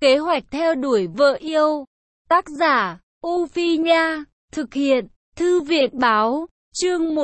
Kế hoạch theo đuổi vợ yêu. Tác giả, U Phi Nha. Thực hiện, Thư viện Báo. Chương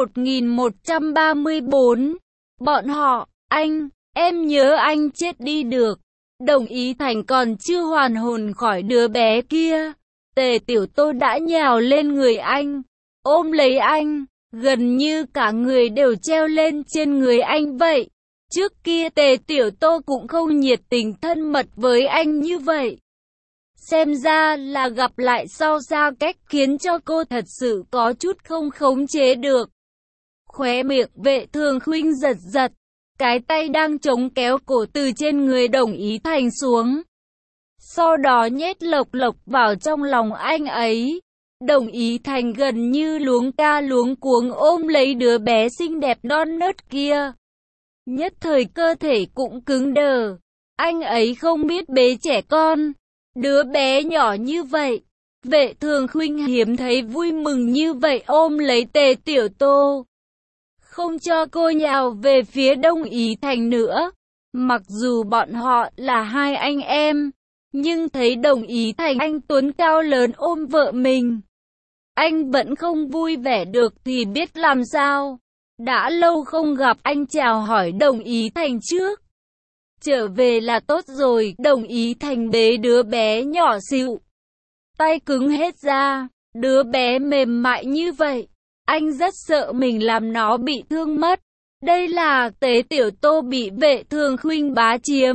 1134. Bọn họ, anh, em nhớ anh chết đi được. Đồng Ý Thành còn chưa hoàn hồn khỏi đứa bé kia. Tề Tiểu Tô đã nhào lên người anh, ôm lấy anh, gần như cả người đều treo lên trên người anh vậy. Trước kia Tề Tiểu Tô cũng không nhiệt tình thân mật với anh như vậy. Xem ra là gặp lại sau xa cách khiến cho cô thật sự có chút không khống chế được. Khóe miệng Vệ Thường Khuynh giật giật, cái tay đang chống kéo cổ từ trên người Đồng Ý Thành xuống. Sau đó nhét lộc lộc vào trong lòng anh ấy. Đồng Ý Thành gần như luống ca luống cuống ôm lấy đứa bé xinh đẹp non nớt kia. Nhất thời cơ thể cũng cứng đờ. Anh ấy không biết bế trẻ con. Đứa bé nhỏ như vậy. Vệ Thường Khuynh hiếm thấy vui mừng như vậy ôm lấy Tề Tiểu Tô. Không cho cô nhào về phía Đồng Ý Thành nữa. Mặc dù bọn họ là hai anh em, nhưng thấy Đồng Ý Thành anh tuấn cao lớn ôm vợ mình, anh vẫn không vui vẻ được thì biết làm sao. Đã lâu không gặp, anh chào hỏi Đồng Ý Thành trước. Trở về là tốt rồi. Đồng Ý Thành bế đứa bé nhỏ xíu, tay cứng hết ra. Đứa bé mềm mại như vậy, anh rất sợ mình làm nó bị thương mất. Đây là Tề Tiểu Tô bị Vệ Thường Khuynh bá chiếm.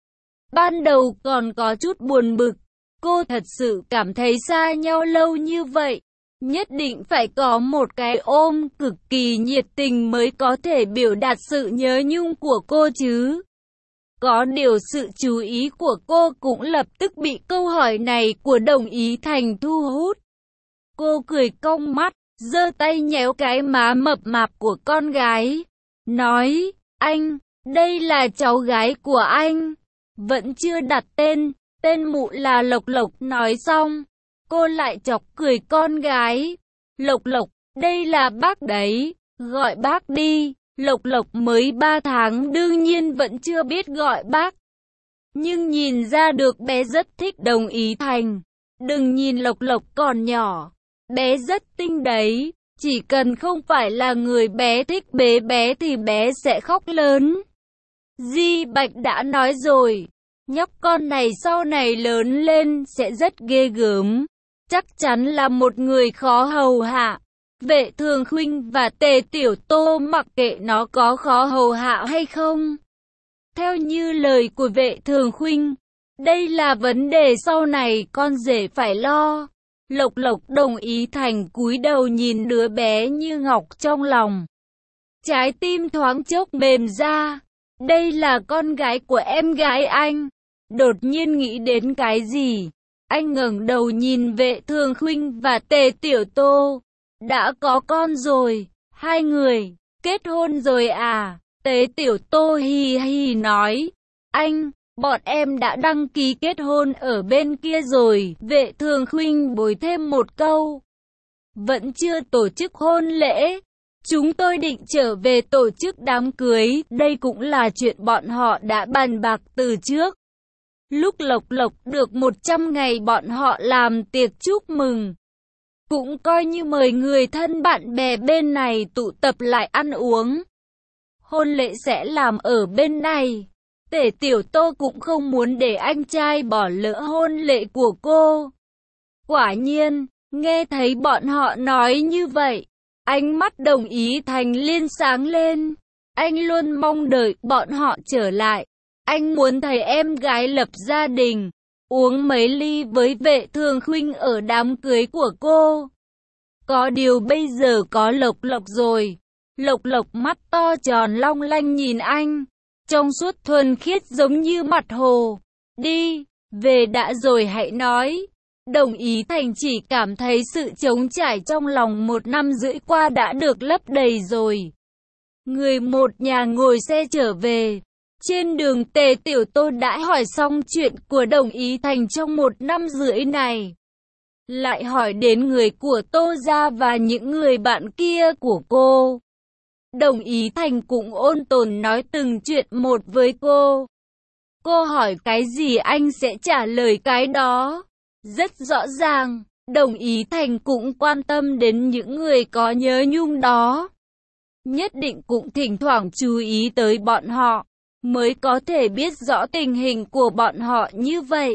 Ban đầu còn có chút buồn bực. Cô thật sự cảm thấy xa nhau lâu như vậy, nhất định phải có một cái ôm cực kỳ nhiệt tình mới có thể biểu đạt sự nhớ nhung của cô chứ. Có điều sự chú ý của cô cũng lập tức bị câu hỏi này của Đồng Ý Thành thu hút. Cô cười cong mắt, giơ tay nhéo cái má mập mạp của con gái, nói, anh, đây là cháu gái của anh, vẫn chưa đặt tên, tên mụ là Lộc Lộc. Nói xong, cô lại chọc cười con gái. Lộc Lộc, đây là bác đấy, gọi bác đi. Lộc Lộc mới 3 tháng đương nhiên vẫn chưa biết gọi bác, nhưng nhìn ra được bé rất thích Đồng Ý Thành. Đừng nhìn Lộc Lộc còn nhỏ, bé rất tinh đấy, chỉ cần không phải là người bé thích bế bé thì bé sẽ khóc lớn. Di Bạch đã nói rồi, nhóc con này sau này lớn lên sẽ rất ghê gớm, chắc chắn là một người khó hầu hạ. Vệ Thường Khuynh và Tề Tiểu Tô mặc kệ nó có khó hầu hạ hay không. Theo như lời của Vệ Thường Khuynh, đây là vấn đề sau này con rể phải lo. Lộc Lộc. Đồng Ý Thành cúi đầu nhìn đứa bé như ngọc trong lòng. Trái tim thoáng chốc mềm ra. Đây là con gái của em gái anh. Đột nhiên nghĩ đến cái gì, anh ngẩng đầu nhìn Vệ Thường Khuynh và Tề Tiểu Tô. Đã có con rồi, hai người kết hôn rồi à? Tề Tiểu Tô hì hì nói, anh, bọn em đã đăng ký kết hôn ở bên kia rồi. Vệ Thường Khuynh bồi thêm một câu, vẫn chưa tổ chức hôn lễ, chúng tôi định trở về tổ chức đám cưới. Đây cũng là chuyện bọn họ đã bàn bạc từ trước. Lúc Lộc Lộc được 100 ngày bọn họ làm tiệc chúc mừng, cũng coi như mời người thân bạn bè bên này tụ tập lại ăn uống. Hôn lễ sẽ làm ở bên này. Tề Tiểu Tô cũng không muốn để anh trai bỏ lỡ hôn lễ của cô. Quả nhiên, nghe thấy bọn họ nói như vậy, ánh mắt Đồng Ý Thành liên sáng lên. Anh luôn mong đợi bọn họ trở lại. Anh muốn thấy em gái lập gia đình, uống mấy ly với Vệ Thường Khuynh ở đám cưới của cô. Có điều bây giờ có Lộc Lộc rồi. Lộc Lộc mắt to tròn long lanh nhìn anh, trong suốt thuần khiết giống như mặt hồ. Đi, về đã rồi hãy nói. Đồng Ý Thành chỉ cảm thấy sự trống trải trong lòng 1 năm rưỡi qua đã được lấp đầy rồi. Người một nhà ngồi xe trở về. Trên đường Tề Tiểu Tô đã hỏi xong chuyện của Đồng Ý Thành trong 1 năm rưỡi này. Lại hỏi đến người của Tô gia và những người bạn kia của cô. Đồng Ý Thành cũng ôn tồn nói từng chuyện một với cô. Cô hỏi cái gì anh sẽ trả lời cái đó. Rất rõ ràng, Đồng Ý Thành cũng quan tâm đến những người có nhớ nhung đó. Nhất định cũng thỉnh thoảng chú ý tới bọn họ, mới có thể biết rõ tình hình của bọn họ như vậy.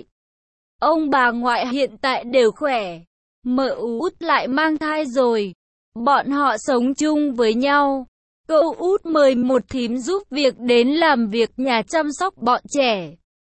Ông bà ngoại hiện tại đều khỏe, mợ út lại mang thai rồi. Bọn họ sống chung với nhau. Cậu út mời một thím giúp việc đến làm việc nhà chăm sóc bọn trẻ.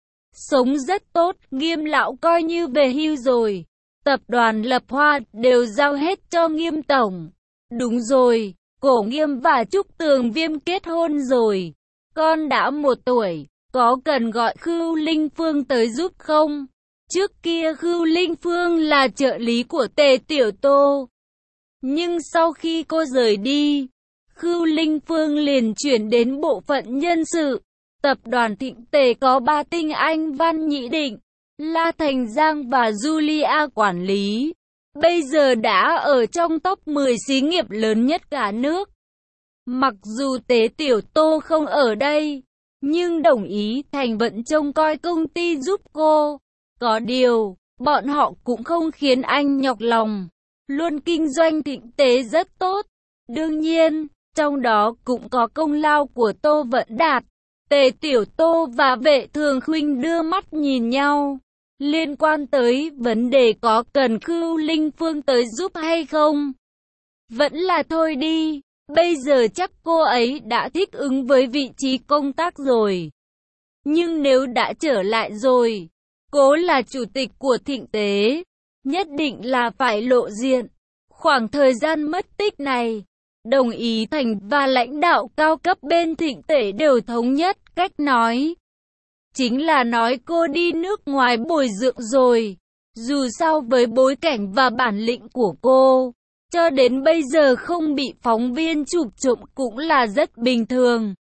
Sống rất tốt, Nghiêm lão coi như về hưu rồi. Tập đoàn Lập Hoa đều giao hết cho Nghiêm tổng. Đúng rồi, Cổ Nghiêm và Trúc Tường Viêm kết hôn rồi. Con đã 1 tuổi, có cần gọi Khưu Linh Phương tới giúp không? Trước kia Khưu Linh Phương là trợ lý của Tề Tiểu Tô. Nhưng sau khi cô rời đi, Khưu Linh Phương liền chuyển đến bộ phận nhân sự. Tập đoàn Thịnh Tề có 3 tinh anh Văn Nhĩ Định, La Thành Giang và Julia quản lý. Bây giờ đã ở trong top 10 xí nghiệp lớn nhất cả nước. Mặc dù Tế Tiểu Tô không ở đây, nhưng Đồng Ý Thành vẫn trông coi công ty giúp cô. Có điều, bọn họ cũng không khiến anh nhọc lòng. Luôn kinh doanh Thịnh Tế rất tốt. Đương nhiên, trong đó cũng có công lao của Tô Vận Đạt. Tề Tiểu Tô và Vệ Thường Khuynh đưa mắt nhìn nhau. Liên quan tới vấn đề có cần Khưu Linh Phương tới giúp hay không? Vẫn là thôi đi. Bây giờ chắc cô ấy đã thích ứng với vị trí công tác rồi. Nhưng nếu đã trở lại rồi, cô là chủ tịch của Thịnh Tế, nhất định là phải lộ diện. Khoảng thời gian mất tích này, Đồng Ý Thành và lãnh đạo cao cấp bên Thịnh Tế đều thống nhất cách nói. Chính là nói cô đi nước ngoài bồi dưỡng rồi. Dù sao với bối cảnh và bản lĩnh của cô, cho đến bây giờ không bị phóng viên chụp trộm cũng là rất bình thường.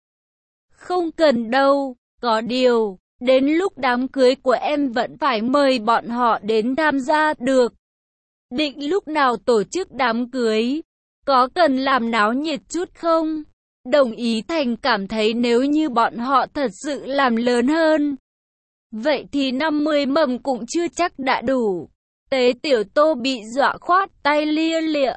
Không cần đâu, có điều, đến lúc đám cưới của em vẫn phải mời bọn họ đến tham gia được. Định lúc nào tổ chức đám cưới? Có cần làm náo nhiệt chút không? Đồng Ý Thành cảm thấy nếu như bọn họ thật sự làm lớn hơn, vậy thì 50 mầm cũng chưa chắc đã đủ. Tế Tiểu Tô bị dọa khoát tay lia lịa.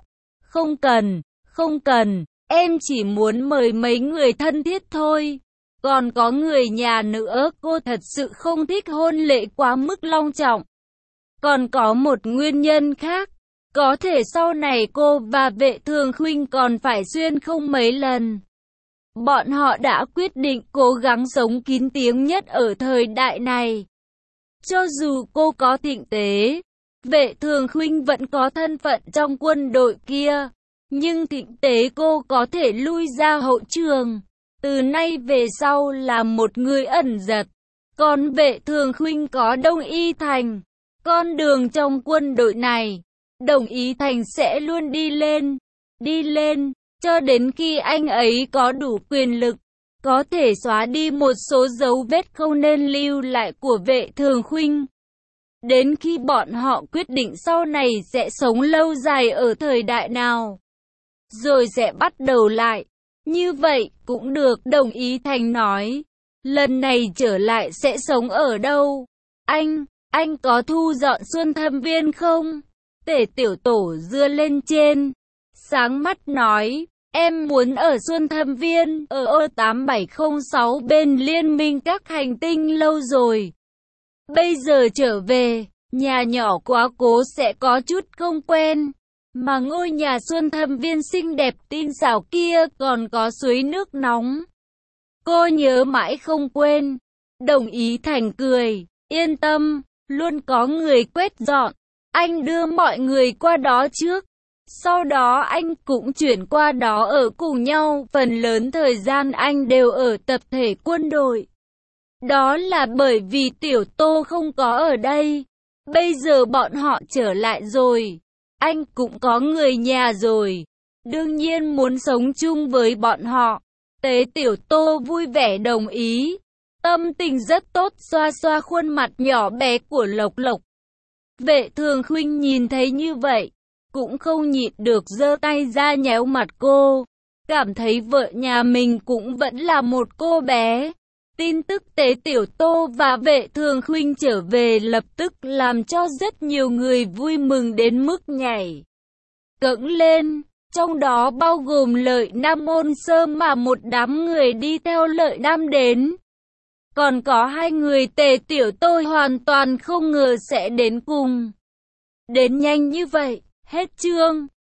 Không cần, em chỉ muốn mời mấy người thân thiết thôi. Còn có người nhà nữa, cô thật sự không thích hôn lễ quá mức long trọng. Còn có một nguyên nhân khác, có thể sau này cô và Vệ Thường Khuynh còn phải xuyên không mấy lần. Bọn họ đã quyết định cố gắng sống kín tiếng nhất ở thời đại này. Cho dù cô có Thịnh Tế, Vệ Thường Khuynh vẫn có thân phận trong quân đội kia, nhưng Thịnh Tế cô có thể lui ra hậu trường. Từ nay về sau là một người ẩn giật. Còn Vệ Thường Khuynh có Đồng Ý Thành. Con đường trong quân đội này, Đồng Ý Thành sẽ luôn đi lên, cho đến khi anh ấy có đủ quyền lực, có thể xóa đi một số dấu vết không nên lưu lại của Vệ Thường Khuynh. Đến khi bọn họ quyết định sau này sẽ sống lâu dài ở thời đại nào, rồi sẽ bắt đầu lại. Như vậy cũng được, Đồng Ý Thành nói. Lần này trở lại sẽ sống ở đâu? Anh có thu dọn Xuân Thâm Viên không? Tề Tiểu Tổ dưa lên trên, sáng mắt nói, em muốn ở Xuân Thâm Viên, ở O8706 bên Liên minh các hành tinh lâu rồi. Bây giờ trở về, nhà nhỏ quá cố sẽ có chút không quen. Mà ngôi nhà Xuân Thâm Viên xinh đẹp tinh xảo kia còn có suối nước nóng. Cô nhớ mãi không quên. Đồng Ý Thành cười, yên tâm, luôn có người quét dọn. Anh đưa mọi người qua đó trước. Sau đó anh cũng chuyển qua đó ở cùng nhau. Phần lớn thời gian anh đều ở tập thể quân đội. Đó là bởi vì Tiểu Tô không có ở đây. Bây giờ bọn họ trở lại rồi. Anh cũng có người nhà rồi. Đương nhiên muốn sống chung với bọn họ. Tế Tiểu Tô vui vẻ đồng ý. Tâm tình rất tốt, xoa xoa khuôn mặt nhỏ bé của Lộc Lộc. Vệ Thường Khuynh nhìn thấy như vậy, cũng không nhịn được giơ tay ra nhéo mặt cô. Cảm thấy vợ nhà mình cũng vẫn là một cô bé. Tin tức Tế Tiểu Tô và Vệ Thường Khuynh trở về lập tức làm cho rất nhiều người vui mừng đến mức nhảy cẫng lên, trong đó bao gồm Lợi Nam Ôn Sơ mà một đám người đi theo Lợi Nam đến. Còn có hai người Tề Tiểu Tô hoàn toàn không ngờ sẽ đến cùng. Đến nhanh như vậy, hết chương.